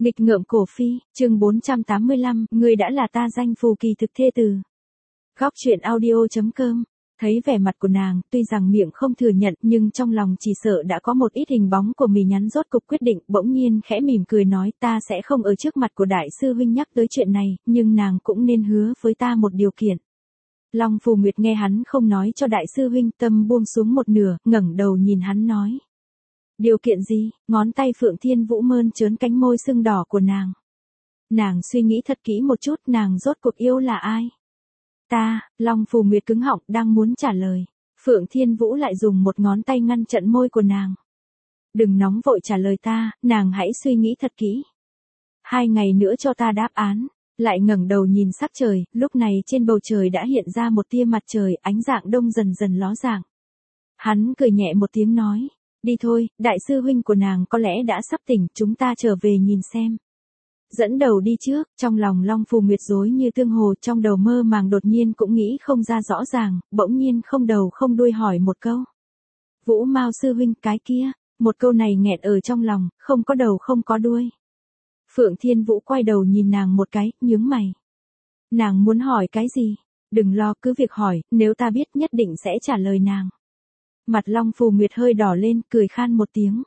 Nghịch ngợm cổ phi, chương 485, ngươi đã là ta danh phù kỳ thực thê tử. Góc truyện audio.com. Thấy vẻ mặt của nàng, tuy rằng miệng không thừa nhận nhưng trong lòng chỉ sợ đã có một ít hình bóng của mì nhắn rốt cục quyết định, bỗng nhiên khẽ mỉm cười nói ta sẽ không ở trước mặt của đại sư huynh nhắc tới chuyện này, nhưng nàng cũng nên hứa với ta một điều kiện. Long Phù Nguyệt nghe hắn không nói cho đại sư huynh, tâm buông xuống một nửa, ngẩng đầu nhìn hắn nói. Điều kiện gì? Ngón tay Phượng Thiên Vũ mơn trớn cánh môi sưng đỏ của nàng. Nàng suy nghĩ thật kỹ một chút, nàng rốt cuộc yêu là ai? Ta, Long Phù Nguyệt cứng họng đang muốn trả lời. Phượng Thiên Vũ lại dùng một ngón tay ngăn chặn môi của nàng. Đừng nóng vội trả lời ta, nàng hãy suy nghĩ thật kỹ. 2 ngày nữa cho ta đáp án. Lại ngẩng đầu nhìn sắc trời, lúc này trên bầu trời đã hiện ra một tia mặt trời, ánh dạng đông dần dần ló dạng. Hắn cười nhẹ một tiếng nói. Đi thôi, đại sư huynh của nàng có lẽ đã sắp tỉnh, chúng ta trở về nhìn xem. Dẫn đầu đi trước, trong lòng Long Phù Nguyệt rối như tương hồ, trong đầu mơ màng đột nhiên cũng nghĩ không ra rõ ràng, bỗng nhiên không đầu không đuôi hỏi một câu. Vũ Mao sư huynh cái kia, một câu này nghẹn ở trong lòng, không có đầu không có đuôi. Phượng Thiên Vũ quay đầu nhìn nàng một cái, nhướng mày. Nàng muốn hỏi cái gì? Đừng lo, cứ việc hỏi, nếu ta biết nhất định sẽ trả lời nàng. Mặt Long Phù Nguyệt hơi đỏ lên, cười khan một tiếng.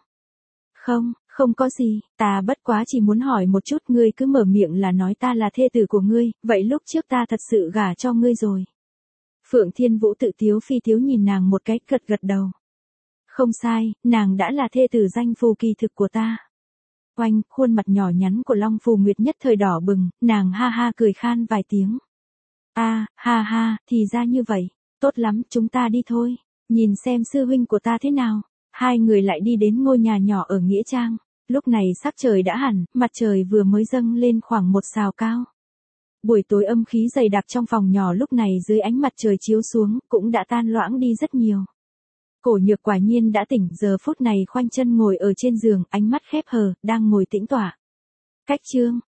Không có gì, ta bất quá chỉ muốn hỏi một chút, ngươi cứ mở miệng là nói ta là thê tử của ngươi, vậy lúc trước ta thật sự gả cho ngươi rồi. Phượng Thiên Vũ tự tiếu phi tiếu nhìn nàng một cái, gật đầu. Không sai, nàng đã là thê tử danh phù kỳ thực của ta. Oanh, khuôn mặt nhỏ nhắn của Long Phù Nguyệt nhất thời đỏ bừng, nàng ha ha cười khan vài tiếng. Ha ha, thì ra như vậy, tốt lắm, chúng ta đi thôi. Nhìn xem sư huynh của ta thế nào. Hai người lại đi đến ngôi nhà nhỏ ở Nghĩa Trang. Lúc này sắc trời đã hẳn, mặt trời vừa mới dâng lên khoảng 1 sào cao. Buổi tối âm khí dày đặc trong phòng nhỏ lúc này dưới ánh mặt trời chiếu xuống, cũng đã tan loãng đi rất nhiều. Cổ Nhược quả nhiên đã tỉnh, giờ phút này khoanh chân ngồi ở trên giường, ánh mắt khép hờ, đang ngồi tĩnh tọa. Cách chương,